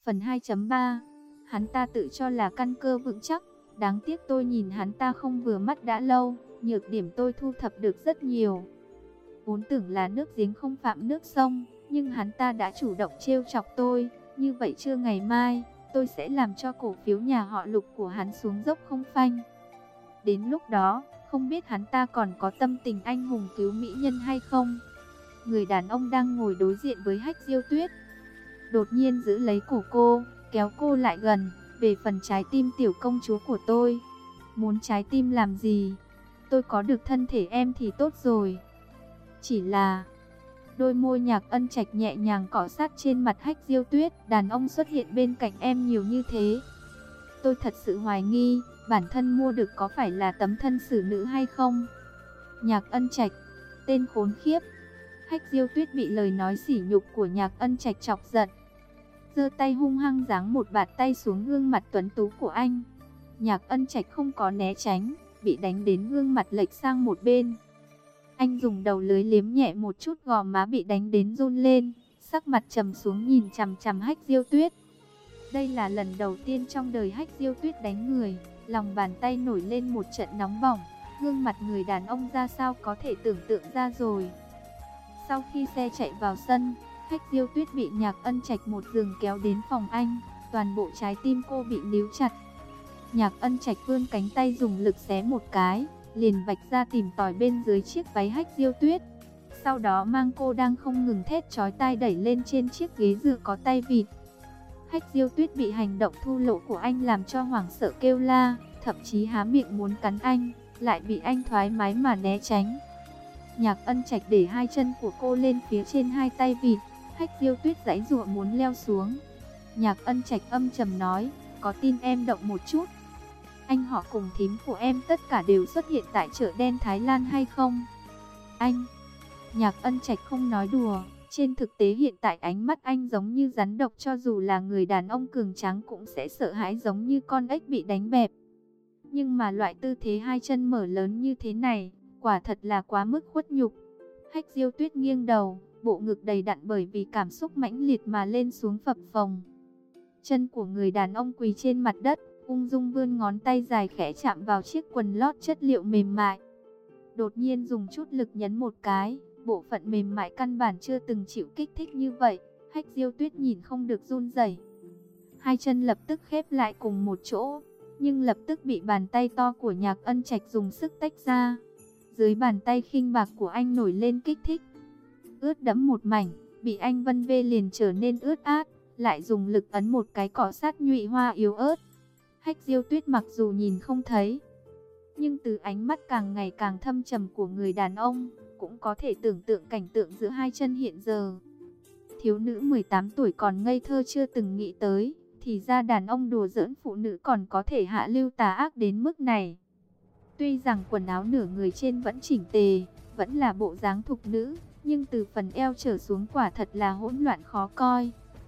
Phần 2.3. Hắn ta tự cho là căn cơ vững chắc, đáng tiếc tôi nhìn hắn ta không vừa mắt đã lâu, nhược điểm tôi thu thập được rất nhiều. Vốn tưởng là nước giếng không phạm nước sông, nhưng hắn ta đã chủ động trêu chọc tôi, như vậy trưa ngày mai, tôi sẽ làm cho cổ phiếu nhà họ Lục của hắn xuống dốc không phanh. Đến lúc đó, không biết hắn ta còn có tâm tình anh hùng cứu mỹ nhân hay không. Người đàn ông đang ngồi đối diện với Hách Diêu Tuyết đột nhiên giữ lấy cổ cô, kéo cô lại gần. Về phần trái tim tiểu công chúa của tôi, muốn trái tim làm gì? Tôi có được thân thể em thì tốt rồi. Chỉ là... Đôi môi Nhạc Ân Trạch nhẹ nhàng cọ sát trên mặt Hách Diêu Tuyết. Đàn ông xuất hiện bên cạnh em nhiều như thế, tôi thật sự hoài nghi bản thân mua được có phải là tấm thân xử nữ hay không. Nhạc Ân Trạch, tên khốn khiếp. Hách Diêu Tuyết bị lời nói sỉ nhục của Nhạc Ân Trạch chọc giận, giơ tay hung hăng giáng một bạt tay xuống gương mặt tuấn tú của anh. Nhạc Ân Trạch không có né tránh, bị đánh đến gương mặt lệch sang một bên. Anh dùng đầu lưới liếm nhẹ một chút gò má bị đánh đến run lên, sắc mặt trầm xuống nhìn chằm chằm Hách Diêu Tuyết. Đây là lần đầu tiên trong đời Hách Diêu Tuyết đánh người, lòng bàn tay nổi lên một trận nóng bỏng, gương mặt người đàn ông ra sao có thể tưởng tượng ra rồi. Sau khi xe chạy vào sân, Hách Diêu Tuyết bị Nhạc Ân Trạch một giường kéo đến phòng anh, toàn bộ trái tim cô bị níu chặt. Nhạc Ân Trạch vươn cánh tay dùng lực xé một cái, liền vạch ra tìm tòi bên dưới chiếc váy Hách Diêu Tuyết. Sau đó mang cô đang không ngừng thét chói tai đẩy lên trên chiếc ghế dựa có tay vịt. Hách Diêu Tuyết bị hành động thô lỗ của anh làm cho hoảng sợ kêu la, thậm chí há miệng muốn cắn anh, lại bị anh thoải mái mà né tránh. Nhạc Ân Trạch để hai chân của cô lên phía trên hai tay vịt, Hách Diêu Tuyết giãy giụa muốn leo xuống. Nhạc Ân Trạch âm trầm nói, có tin em động một chút, anh họ cùng thím của em tất cả đều xuất hiện tại chợ đen Thái Lan hay không? Anh... Nhạc Ân Trạch không nói đùa, trên thực tế hiện tại ánh mắt anh giống như rắn độc, cho dù là người đàn ông cường tráng cũng sẽ sợ hãi giống như con ếch bị đánh bẹp. Nhưng mà loại tư thế hai chân mở lớn như thế này, quả thật là quá mức khuất nhục. Hách Diêu Tuyết nghiêng đầu, bộ ngực đầy đặn bởi vì cảm xúc mãnh liệt mà lên xuống phập phồng. Chân của người đàn ông quỳ trên mặt đất, ung dung vươn ngón tay dài khẽ chạm vào chiếc quần lót chất liệu mềm mại. Đột nhiên dùng chút lực nhấn một cái, bộ phận mềm mại căn bản chưa từng chịu kích thích như vậy. Hách Diêu Tuyết nhìn không được run rẩy. Hai chân lập tức khép lại cùng một chỗ, nhưng lập tức bị bàn tay to của Nhạc Ân Trạch dùng sức tách ra. Dưới bàn tay khinh bạc của anh nổi lên kích thích, ướt đẫm một mảnh, bị anh vân vê liền trở nên ướt át, lại dùng lực ấn một cái cọ sát nhụy hoa yếu ớt. Hách Diêu Tuyết mặc dù nhìn không thấy, nhưng từ ánh mắt càng ngày càng thâm trầm của người đàn ông, cũng có thể tưởng tượng cảnh tượng giữa hai chân hiện giờ. Thiếu nữ 18 tuổi còn ngây thơ chưa từng nghĩ tới, thì ra đàn ông đùa giỡn phụ nữ còn có thể hạ lưu tà ác đến mức này. Tuy rằng quần áo nửa người trên vẫn chỉnh tề, vẫn là bộ dáng thục nữ, nhưng từ phần eo trở xuống quả thật là hỗn loạn khó coi.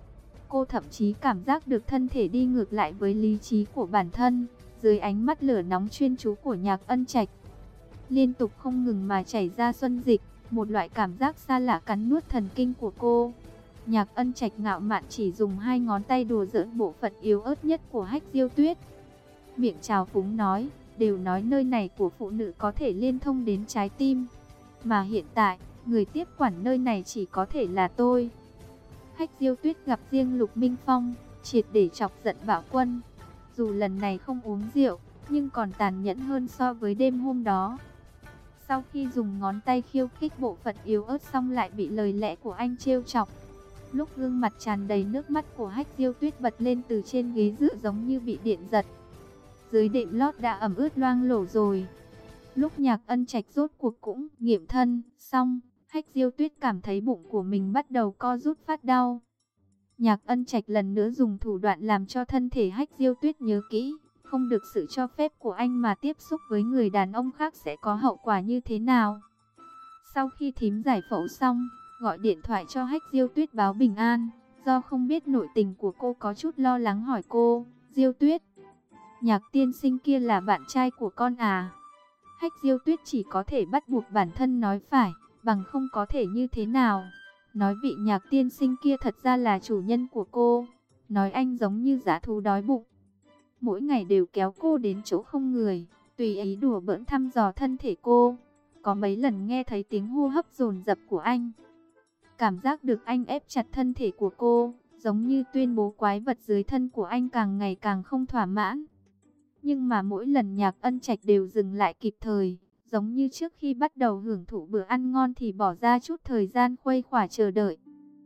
Cô thậm chí cảm giác được thân thể đi ngược lại với lý trí của bản thân, dưới ánh mắt lửa nóng chuyên chú của Nhạc Ân Trạch. Liên tục không ngừng mà chảy ra xuân dịch, một loại cảm giác xa lạ cắn nuốt thần kinh của cô. Nhạc Ân Trạch ngạo mạn chỉ dùng hai ngón tay đùa giỡn bộ phận yếu ớt nhất của Hách Diêu Tuyết. Miệng trào phúng nói, đều nói nơi này của phụ nữ có thể liên thông đến trái tim, mà hiện tại, người tiếp quản nơi này chỉ có thể là tôi. Hách Diêu Tuyết gặp riêng Lục Minh Phong, triệt để chọc giận Bảo Quân. Dù lần này không uống rượu, nhưng còn tàn nhẫn hơn so với đêm hôm đó. Sau khi dùng ngón tay khiêu khích bộ phận yếu ớt xong lại bị lời lẽ của anh trêu chọc. Lúc gương mặt tràn đầy nước mắt của Hách Diêu Tuyết bật lên từ trên ghế dựa giống như bị điện giật. Dưới đệm lót đã ẩm ướt loang lổ rồi. Lúc Nhạc Ân Trạch rốt cuộc cũng nghiệm thân xong, Hách Diêu Tuyết cảm thấy bụng của mình bắt đầu co rút phát đau. Nhạc Ân Trạch lần nữa dùng thủ đoạn làm cho thân thể Hách Diêu Tuyết nhớ kỹ, không được sự cho phép của anh mà tiếp xúc với người đàn ông khác sẽ có hậu quả như thế nào. Sau khi thím giải phẫu xong, gọi điện thoại cho Hách Diêu Tuyết báo bình an, do không biết nội tình của cô có chút lo lắng hỏi cô, Diêu Tuyết, Nhạc tiên sinh kia là bạn trai của con à? Hách Diêu Tuyết chỉ có thể bắt buộc bản thân nói phải, bằng không có thể như thế nào. Nói vị Nhạc tiên sinh kia thật ra là chủ nhân của cô. nói anh giống như dã thú đói bụng. Mỗi ngày đều kéo cô đến chỗ không người, tùy ý đùa bỡn thăm dò thân thể cô. Có mấy lần nghe thấy tiếng hô hấp dồn dập của anh, cảm giác được anh ép chặt thân thể của cô, giống như tuyên bố quái vật dưới thân của anh càng ngày càng không thỏa mãn. Nhưng mà mỗi lần Nhạc Ân Trạch đều dừng lại kịp thời, giống như trước khi bắt đầu hưởng thụ bữa ăn ngon thì bỏ ra chút thời gian khuây khỏa chờ đợi.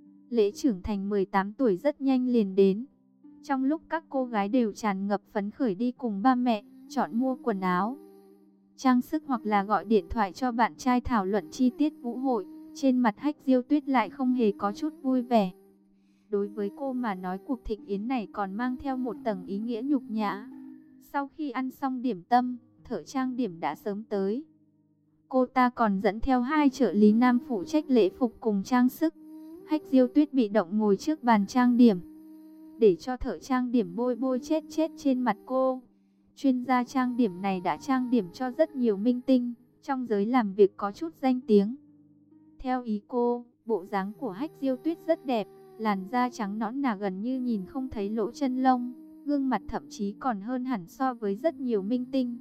Lễ trưởng thành 18 tuổi rất nhanh liền đến. Trong lúc các cô gái đều tràn ngập phấn khởi đi cùng ba mẹ, chọn mua quần áo, trang sức hoặc là gọi điện thoại cho bạn trai thảo luận chi tiết vũ hội, trên mặt Hách Diêu Tuyết lại không hề có chút vui vẻ. Đối với cô mà nói, cuộc thịnh yến này còn mang theo một tầng ý nghĩa nhục nhã. Sau khi ăn xong điểm tâm, thợ trang điểm đã sớm tới. Cô ta còn dẫn theo 2 trợ lý nam phụ trách lễ phục cùng trang sức. Hách Diêu Tuyết bị động ngồi trước bàn trang điểm, để cho thợ trang điểm bôi bôi chết trên mặt cô. Chuyên gia trang điểm này đã trang điểm cho rất nhiều minh tinh, trong giới làm việc có chút danh tiếng. Theo ý cô, bộ dáng của Hách Diêu Tuyết rất đẹp, làn da trắng nõn nà gần như nhìn không thấy lỗ chân lông, gương mặt thậm chí còn hơn hẳn so với rất nhiều minh tinh.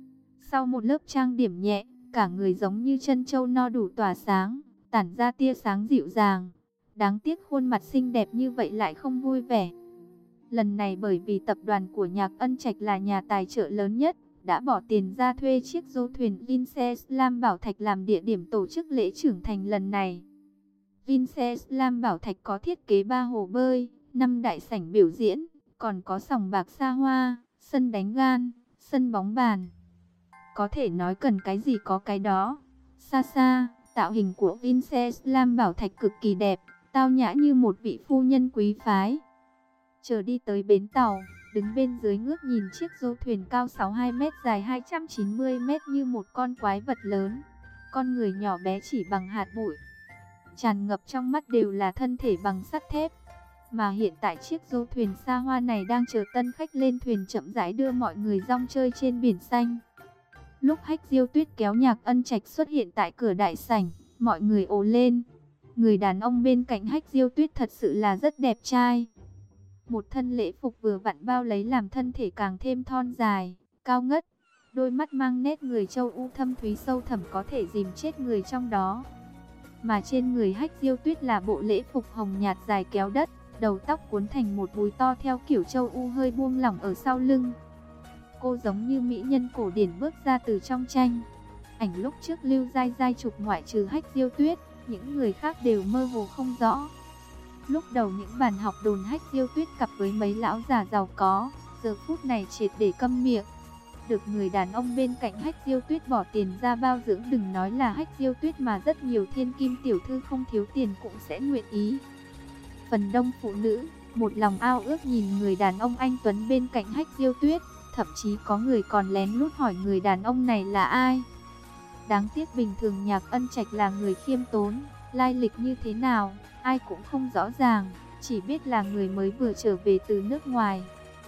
Sau một lớp trang điểm nhẹ, cả người giống như trân châu no đủ tỏa sáng, tản ra tia sáng dịu dàng. Đáng tiếc khuôn mặt xinh đẹp như vậy lại không vui vẻ. Lần này bởi vì tập đoàn của Nhạc Ân Trạch là nhà tài trợ lớn nhất, đã bỏ tiền ra thuê chiếc du thuyền Vince's Lam Bảo Thạch làm địa điểm tổ chức lễ trưởng thành lần này. Vince's Lam Bảo Thạch có thiết kế 3 hồ bơi, 5 đại sảnh biểu diễn, còn có sòng bạc xa hoa, sân đánh gan, sân bóng bàn. Có thể nói cần cái gì có cái đó. Xa xa, tạo hình của Vince's Lam Bảo Thạch cực kỳ đẹp, tao nhã như một vị phu nhân quý phái. Chờ đi tới bến tàu, đứng bên dưới ngước nhìn chiếc du thuyền cao 62 mét dài 290 mét như một con quái vật lớn. Con người nhỏ bé chỉ bằng hạt bụi, tràn ngập trong mắt đều là thân thể bằng sắt thép. Mà hiện tại chiếc du thuyền xa hoa này đang chờ tân khách lên thuyền chậm rãi đưa mọi người dong chơi trên biển xanh. Lúc Hách Diêu Tuyết kéo Nhạc Ân Trạch xuất hiện tại cửa đại sảnh, mọi người ồ lên. Người đàn ông bên cạnh Hách Diêu Tuyết thật sự là rất đẹp trai. Một thân lễ phục vừa vặn bao lấy làm thân thể càng thêm thon dài, cao ngất. Đôi mắt mang nét người châu U thâm thúy sâu thẳm có thể dìm chết người trong đó. Mà trên người Hách Diêu Tuyết là bộ lễ phục hồng nhạt dài kéo đất, đầu tóc cuốn thành một búi to theo kiểu châu U hơi buông lỏng ở sau lưng. Cô giống như mỹ nhân cổ điển bước ra từ trong tranh. Ảnh lúc trước Lưu Giai Giai chụp ngoại trừ Hách Diêu Tuyết, những người khác đều mơ hồ không rõ. Lúc đầu những bản học đồn Hách Diêu Tuyết cặp với mấy lão già giàu có, giờ phút này triệt để câm miệng. Được người đàn ông bên cạnh Hách Diêu Tuyết bỏ tiền ra bao dưỡng, đừng nói là Hách Diêu Tuyết mà rất nhiều thiên kim tiểu thư không thiếu tiền cũng sẽ nguyện ý. Phần đông phụ nữ, một lòng ao ước nhìn người đàn ông anh tuấn bên cạnh Hách Diêu Tuyết, thậm chí có người còn lén lút hỏi người đàn ông này là ai. Đáng tiếc bình thường Nhạc Ân Trạch là người khiêm tốn, lai lịch như thế nào, ai cũng không rõ ràng, chỉ biết là người mới vừa trở về từ nước ngoài.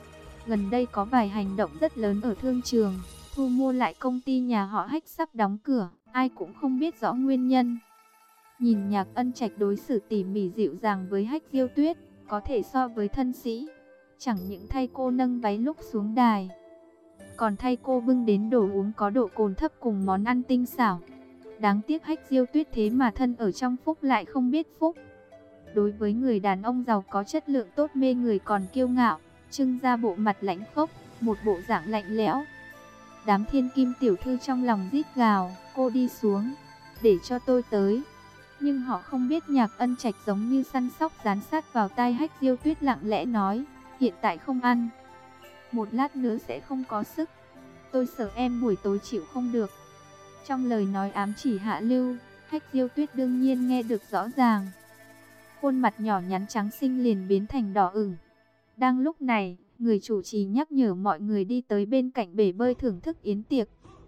Gần đây có vài hành động rất lớn ở thương trường, thu mua lại công ty nhà họ Hách sắp đóng cửa, ai cũng không biết rõ nguyên nhân. Nhìn Nhạc Ân Trạch đối xử tỉ mỉ dịu dàng với Hách Diêu Tuyết, có thể so với thân sĩ. Chẳng những thay cô nâng váy lúc xuống đài, còn thay cô bưng đến đồ uống có độ cồn thấp cùng món ăn tinh xảo. Đáng tiếc Hách Diêu Tuyết thế mà thân ở trong phúc lại không biết phúc. Đối với người đàn ông giàu có chất lượng tốt mê người còn kiêu ngạo, trưng ra bộ mặt lãnh khốc, một bộ dạng lạnh lẽo. Đám thiên kim tiểu thư trong lòng rít gào, cô đi xuống, để cho tôi tới. Nhưng họ không biết Nhạc Ân Trạch giống như săn sóc dán sát vào tai Hách Diêu Tuyết lặng lẽ nói, hiện tại không ăn, một lát nữa sẽ không có sức, tôi sợ em buổi tối chịu không được. Trong lời nói ám chỉ hạ lưu, Hách Diêu Tuyết đương nhiên nghe được rõ ràng. Khuôn mặt nhỏ nhắn trắng xinh liền biến thành đỏ ửng. Đang lúc này, người chủ trì nhắc nhở mọi người đi tới bên cạnh bể bơi thưởng thức yến tiệc,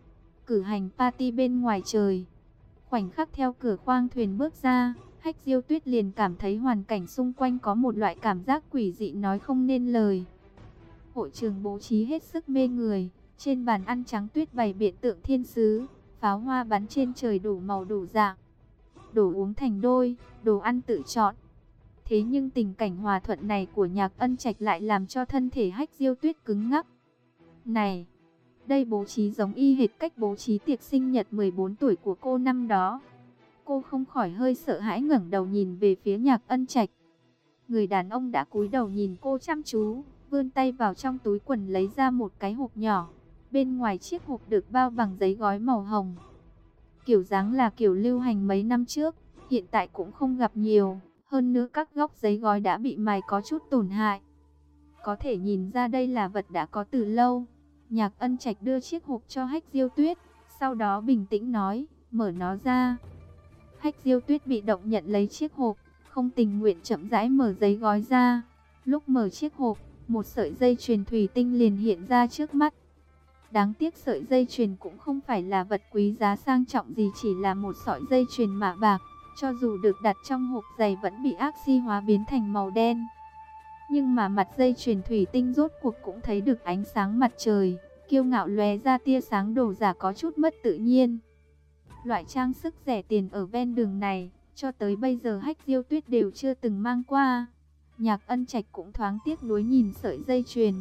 cử hành party bên ngoài trời. Khoảnh khắc theo cửa khoang thuyền bước ra, Hách Diêu Tuyết liền cảm thấy hoàn cảnh xung quanh có một loại cảm giác quỷ dị nói không nên lời. Hội trường bố trí hết sức mê người, trên bàn ăn trắng tuyết bày biện tượng thiên sứ, pháo hoa bắn trên trời đủ màu đủ dạng, đồ uống thành đôi, đồ ăn tự chọn. Thế nhưng tình cảnh hòa thuận này của Nhạc Ân Trạch lại làm cho thân thể Hách Diêu Tuyết cứng ngắc. Này, đây bố trí giống y hệt cách bố trí tiệc sinh nhật 14 tuổi của cô năm đó. Cô không khỏi hơi sợ hãi ngẩng đầu nhìn về phía Nhạc Ân Trạch. Người đàn ông đã cúi đầu nhìn cô chăm chú, vươn tay vào trong túi quần lấy ra một cái hộp nhỏ. Bên ngoài chiếc hộp được bao bằng giấy gói màu hồng. Kiểu dáng là kiểu lưu hành mấy năm trước, hiện tại cũng không gặp nhiều. Hơn nữa các góc giấy gói đã bị mài có chút tổn hại. Có thể nhìn ra đây là vật đã có từ lâu. Nhạc Ân Trạch đưa chiếc hộp cho Hách Diêu Tuyết, sau đó bình tĩnh nói, mở nó ra. Hách Diêu Tuyết bị động nhận lấy chiếc hộp, không tình nguyện chậm rãi mở giấy gói ra. Lúc mở chiếc hộp, một sợi dây chuyền thủy tinh liền hiện ra trước mắt. Đáng tiếc sợi dây chuyền cũng không phải là vật quý giá sang trọng gì, chỉ là một sợi dây chuyền mạ bạc. Cho dù được đặt trong hộp giày vẫn bị oxy hóa biến thành màu đen. Nhưng mà mặt dây chuyền thủy tinh rốt cuộc cũng thấy được ánh sáng mặt trời, kiêu ngạo lóe ra tia sáng đồ giả có chút mất tự nhiên. Loại trang sức rẻ tiền ở ven đường này, cho tới bây giờ Hách Diêu Tuyết đều chưa từng mang qua. Nhạc Ân Trạch cũng thoáng tiếc nuối nhìn sợi dây chuyền.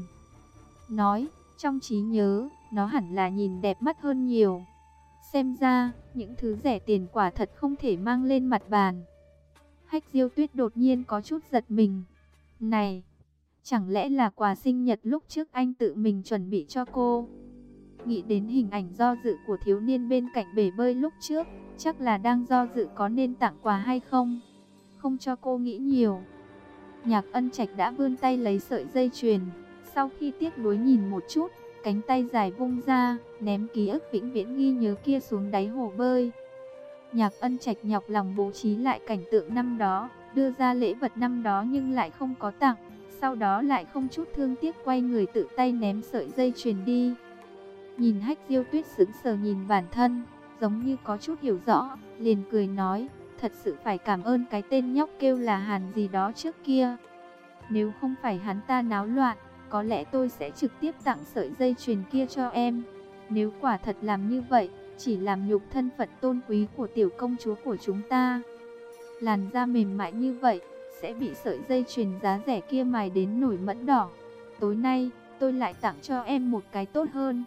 Nói, trong trí nhớ, nó hẳn là nhìn đẹp mắt hơn nhiều. Xem ra, những thứ rẻ tiền quả thật không thể mang lên mặt bàn. Hách Diêu Tuyết đột nhiên có chút giật mình. Này, chẳng lẽ là quà sinh nhật lúc trước anh tự mình chuẩn bị cho cô? Nghĩ đến hình ảnh do dự của thiếu niên bên cạnh bể bơi lúc trước, chắc là đang do dự có nên tặng quà hay không. Không cho cô nghĩ nhiều. Nhạc Ân Trạch đã vươn tay lấy sợi dây chuyền. Sau khi tiếc nuối nhìn một chút, cánh tay dài vung ra, ném ký ức vĩnh viễn ghi nhớ kia xuống đáy hồ bơi. Nhạc Ân Trạch nhọc lòng bố trí lại cảnh tượng năm đó, đưa ra lễ vật năm đó nhưng lại không có tặng. Sau đó lại không chút thương tiếc quay người tự tay ném sợi dây chuyền đi. Nhìn Hách Diêu Tuyết sững sờ nhìn bản thân, giống như có chút hiểu rõ, liền cười nói, thật sự phải cảm ơn cái tên nhóc kêu là Hàn gì đó trước kia. Nếu không phải hắn ta náo loạn, có lẽ tôi sẽ trực tiếp tặng sợi dây chuyền kia cho em. Nếu quả thật làm như vậy, chỉ làm nhục thân phận tôn quý của tiểu công chúa của chúng ta. Làn da mềm mại như vậy, sẽ bị sợi dây chuyền giá rẻ kia mài đến nổi mẫn đỏ. Tối nay, tôi lại tặng cho em một cái tốt hơn.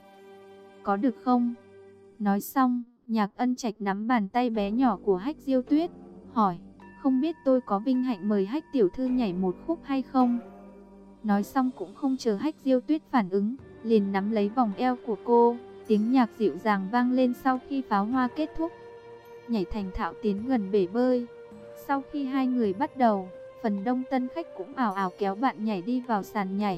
Có được không? Nói xong, Nhạc Ân Trạch nắm bàn tay bé nhỏ của Hách Diêu Tuyết, hỏi, không biết tôi có vinh hạnh mời Hách tiểu thư nhảy một khúc hay không? Nói xong cũng không chờ Hách Diêu Tuyết phản ứng, liền nắm lấy vòng eo của cô, tiếng nhạc dịu dàng vang lên sau khi pháo hoa kết thúc. Nhảy thành thạo tiến gần bể bơi. Sau khi hai người bắt đầu, phần đông tân khách cũng ào ào kéo bạn nhảy đi vào sàn nhảy.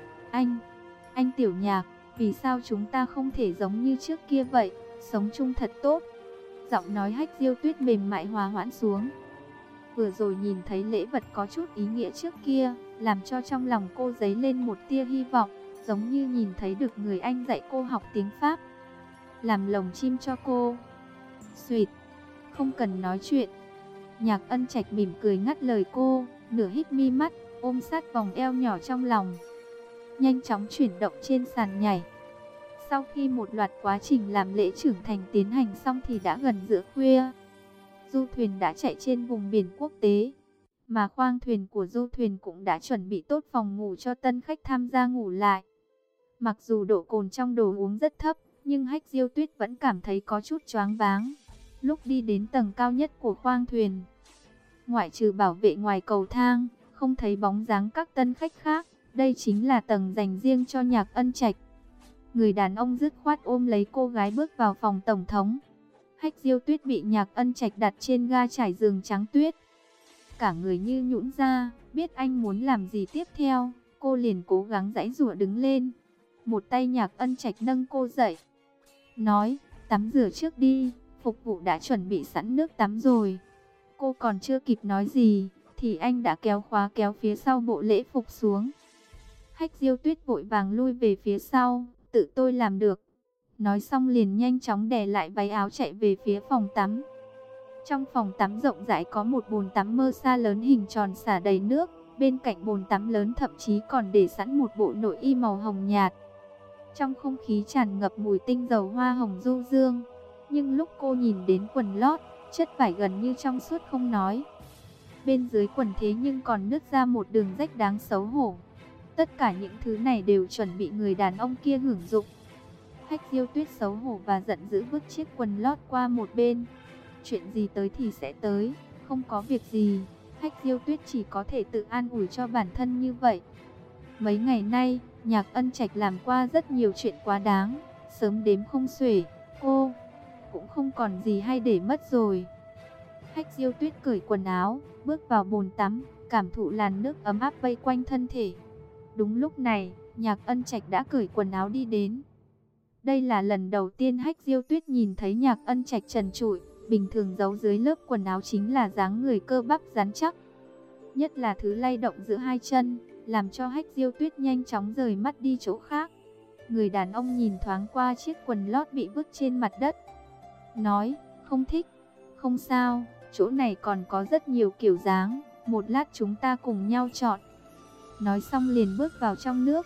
Anh Tiểu Nhạc, vì sao chúng ta không thể giống như trước kia vậy, sống chung thật tốt. Giọng nói Hách Diêu Tuyết mềm mại hòa hoãn xuống. Vừa rồi nhìn thấy lễ vật có chút ý nghĩa trước kia, làm cho trong lòng cô dấy lên một tia hy vọng, giống như nhìn thấy được người anh dạy cô học tiếng Pháp, làm lồng chim cho cô. Xuỵt, không cần nói chuyện. Nhạc Ân Trạch mỉm cười ngắt lời cô, nửa hít mi mắt, ôm sát vòng eo nhỏ trong lòng. Nhanh chóng chuyển động trên sàn nhảy. Sau khi một loạt quá trình làm lễ trưởng thành tiến hành xong thì đã gần giữa khuya. Du thuyền đã chạy trên vùng biển quốc tế, mà khoang thuyền của du thuyền cũng đã chuẩn bị tốt phòng ngủ cho tân khách tham gia ngủ lại. Mặc dù độ cồn trong đồ uống rất thấp, nhưng Hách Diêu Tuyết vẫn cảm thấy có chút choáng váng. Lúc đi đến tầng cao nhất của khoang thuyền, ngoại trừ bảo vệ ngoài cầu thang, không thấy bóng dáng các tân khách khác. Đây chính là tầng dành riêng cho Nhạc Ân Trạch. Người đàn ông dứt khoát ôm lấy cô gái bước vào phòng tổng thống. Hách Diêu Tuyết bị Nhạc Ân Trạch đặt trên ga trải giường trắng tuyết. Cả người như nhũn ra, biết anh muốn làm gì tiếp theo, cô liền cố gắng giãy giụa đứng lên. Một tay Nhạc Ân Trạch nâng cô dậy, nói, tắm rửa trước đi, phục vụ đã chuẩn bị sẵn nước tắm rồi. Cô còn chưa kịp nói gì, thì anh đã kéo khóa kéo phía sau bộ lễ phục xuống. Hách Diêu Tuyết vội vàng lui về phía sau, tự tôi làm được. Nói xong liền nhanh chóng đè lại váy áo chạy về phía phòng tắm. Trong phòng tắm rộng rãi có một bồn tắm mơ sa lớn hình tròn xả đầy nước. Bên cạnh bồn tắm lớn thậm chí còn để sẵn một bộ nội y màu hồng nhạt. Trong không khí tràn ngập mùi tinh dầu hoa hồng du dương. Nhưng lúc cô nhìn đến quần lót, chất vải gần như trong suốt không nói. bên dưới quần thế nhưng còn nứt ra một đường rách đáng xấu hổ. Tất cả những thứ này đều chuẩn bị người đàn ông kia hưởng dụng. Hách Diêu Tuyết xấu hổ và giận dữ vứt chiếc quần lót qua một bên. Chuyện gì tới thì sẽ tới, không có việc gì. Hách Diêu Tuyết chỉ có thể tự an ủi cho bản thân như vậy. Mấy ngày nay, Nhạc Ân Trạch làm qua rất nhiều chuyện quá đáng, sớm đếm không xuể, cô cũng không còn gì hay để mất rồi. Hách Diêu Tuyết cởi quần áo, bước vào bồn tắm, cảm thụ làn nước ấm áp vây quanh thân thể. Đúng lúc này, Nhạc Ân Trạch đã cởi quần áo đi đến. Đây là lần đầu tiên Hách Diêu Tuyết nhìn thấy Nhạc Ân Trạch trần trụi, bình thường giấu dưới lớp quần áo chính là dáng người cơ bắp rắn chắc. Nhất là thứ lay động giữa hai chân, làm cho Hách Diêu Tuyết nhanh chóng rời mắt đi chỗ khác. Người đàn ông nhìn thoáng qua chiếc quần lót bị vứt trên mặt đất, nói, không thích. Không sao, chỗ này còn có rất nhiều kiểu dáng, một lát chúng ta cùng nhau chọn. Nói xong liền bước vào trong nước.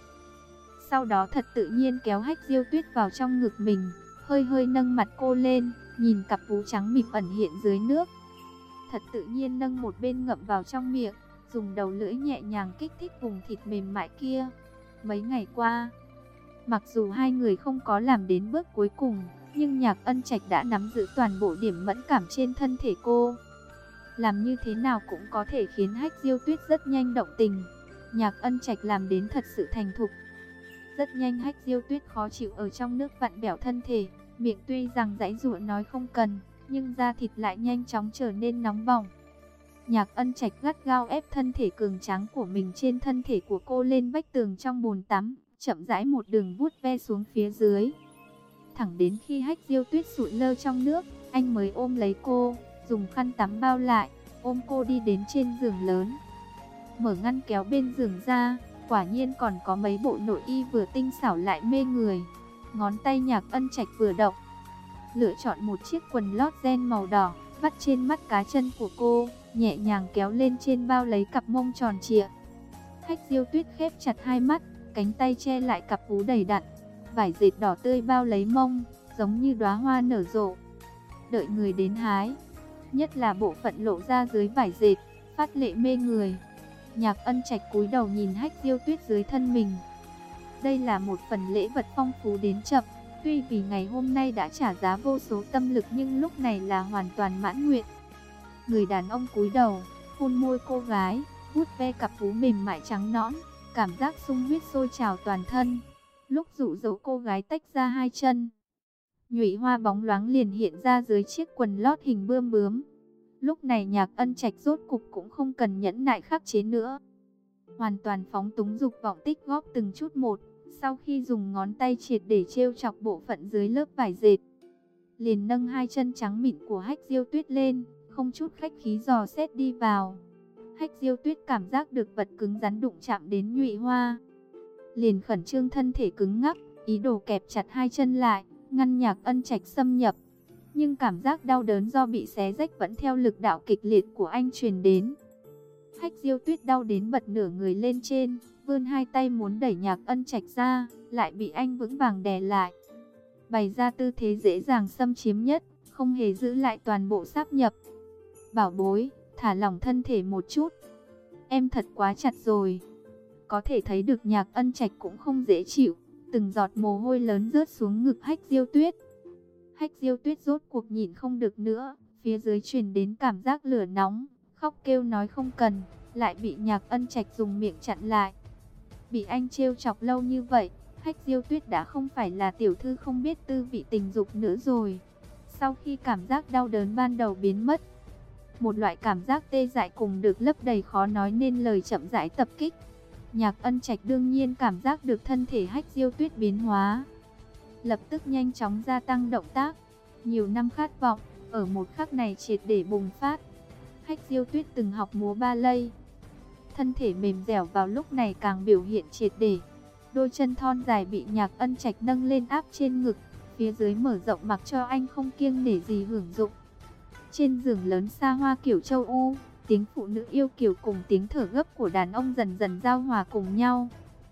Sau đó thật tự nhiên kéo Hách Diêu Tuyết vào trong ngực mình, hơi hơi nâng mặt cô lên, nhìn cặp vú trắng mịn ẩn hiện dưới nước. Thật tự nhiên nâng một bên ngậm vào trong miệng, dùng đầu lưỡi nhẹ nhàng kích thích vùng thịt mềm mại kia. Mấy ngày qua, mặc dù hai người không có làm đến bước cuối cùng, nhưng Nhạc Ân Trạch đã nắm giữ toàn bộ điểm mẫn cảm trên thân thể cô. Làm như thế nào cũng có thể khiến Hách Diêu Tuyết rất nhanh động tình. Nhạc Ân Trạch làm đến thật sự thành thục. Rất nhanh Hách Diêu Tuyết khó chịu ở trong nước vặn vẹo thân thể, miệng tuy rằng giãy giụa nói không cần, nhưng da thịt lại nhanh chóng trở nên nóng bỏng. Nhạc Ân Trạch gắt gao ép thân thể cường tráng của mình trên thân thể của cô lên vách tường trong bồn tắm, chậm rãi một đường vuốt ve xuống phía dưới. Thẳng đến khi Hách Diêu Tuyết sụi lơ trong nước, anh mới ôm lấy cô, dùng khăn tắm bao lại, ôm cô đi đến trên giường lớn. Mở ngăn kéo bên giường ra, quả nhiên còn có mấy bộ nội y vừa tinh xảo lại mê người. Ngón tay Nhạc Ân Trạch vừa động, lựa chọn một chiếc quần lót ren màu đỏ, vắt trên mắt cá chân của cô, nhẹ nhàng kéo lên trên bao lấy cặp mông tròn trịa. Hách Diêu Tuyết khép chặt hai mắt, cánh tay che lại cặp vú đầy đặn, vải dệt đỏ tươi bao lấy mông, giống như đóa hoa nở rộ, đợi người đến hái. Nhất là bộ phận lộ ra dưới vải dệt, phát lệ mê người. Nhạc Ân Trạch cúi đầu nhìn Hách Diêu Tuyết dưới thân mình. Đây là một phần lễ vật phong phú đến chậm, tuy vì ngày hôm nay đã trả giá vô số tâm lực nhưng lúc này là hoàn toàn mãn nguyện. Người đàn ông cúi đầu, hôn môi cô gái, vuốt ve cặp vú mềm mại trắng nõn, cảm giác sung huyết sôi trào toàn thân. Lúc dụ dỗ cô gái tách ra hai chân, nhụy hoa bóng loáng liền hiện ra dưới chiếc quần lót hình bươm bướm. Lúc này Nhạc Ân Trạch rốt cục cũng không cần nhẫn nại khắc chế nữa, hoàn toàn phóng túng dục vọng tích góp từng chút một. Sau khi dùng ngón tay triệt để trêu chọc bộ phận dưới lớp vải dệt, liền nâng hai chân trắng mịn của Hách Diêu Tuyết lên, không chút khách khí dò xét đi vào. Hách Diêu Tuyết cảm giác được vật cứng rắn đụng chạm đến nhụy hoa, liền khẩn trương thân thể cứng ngắc, ý đồ kẹp chặt hai chân lại, ngăn Nhạc Ân Trạch xâm nhập. Nhưng cảm giác đau đớn do bị xé rách vẫn theo lực đạo kịch liệt của anh truyền đến. Hách Diêu Tuyết đau đến bật nửa người lên trên, vươn hai tay muốn đẩy Nhạc Ân Trạch ra, lại bị anh vững vàng đè lại, bày ra tư thế dễ dàng xâm chiếm nhất, không hề giữ lại toàn bộ sáp nhập. Bảo bối, thả lỏng thân thể một chút, em thật quá chặt rồi. Có thể thấy được Nhạc Ân Trạch cũng không dễ chịu, từng giọt mồ hôi lớn rớt xuống ngực Hách Diêu Tuyết. Hách Diêu Tuyết rốt cuộc nhịn không được nữa, phía dưới truyền đến cảm giác lửa nóng, khóc kêu nói không cần, lại bị Nhạc Ân Trạch dùng miệng chặn lại. Bị anh trêu chọc lâu như vậy, Hách Diêu Tuyết đã không phải là tiểu thư không biết tư vị tình dục nữa rồi. Sau khi cảm giác đau đớn ban đầu biến mất, một loại cảm giác tê dại cùng được lấp đầy khó nói nên lời chậm rãi tập kích. Nhạc Ân Trạch đương nhiên cảm giác được thân thể Hách Diêu Tuyết biến hóa, lập tức nhanh chóng gia tăng động tác. Nhiều năm khát vọng, ở một khắc này triệt để bùng phát. Hách Diêu Tuyết từng học múa ba lây, thân thể mềm dẻo vào lúc này càng biểu hiện triệt để. Đôi chân thon dài bị Nhạc Ân Trạch nâng lên áp trên ngực, phía dưới mở rộng mặc cho anh không kiêng nể gì hưởng dụng. Trên giường lớn xa hoa kiểu châu Âu, tiếng phụ nữ yêu kiều cùng tiếng thở gấp của đàn ông dần dần giao hòa cùng nhau.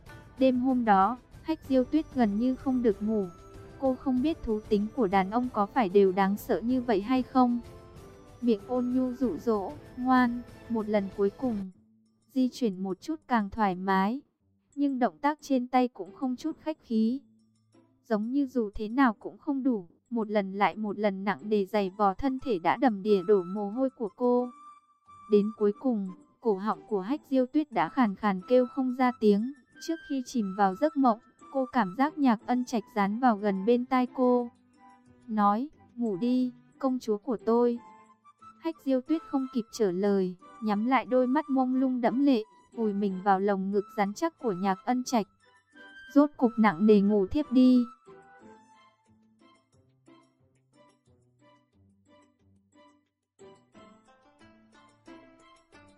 Đêm hôm đó, Hách Diêu Tuyết gần như không được ngủ. Cô không biết thú tính của đàn ông có phải đều đáng sợ như vậy hay không. miệng ôn nhu dụ dỗ, ngoan, một lần cuối cùng. Di chuyển một chút càng thoải mái, nhưng động tác trên tay cũng không chút khách khí. Giống như dù thế nào cũng không đủ, một lần lại một lần nặng nề giày vò thân thể đã đầm đìa đổ mồ hôi của cô. Đến cuối cùng, cổ họng của Hách Diêu Tuyết đã khàn khàn kêu không ra tiếng. Trước khi chìm vào giấc mộng, cô cảm giác Nhạc Ân Trạch dán vào gần bên tai cô. Nói, ngủ đi, công chúa của tôi. Hách Diêu Tuyết không kịp trả lời, nhắm lại đôi mắt mông lung đẫm lệ, vùi mình vào lồng ngực rắn chắc của Nhạc Ân Trạch. Rốt cục nặng nề ngủ thiếp đi.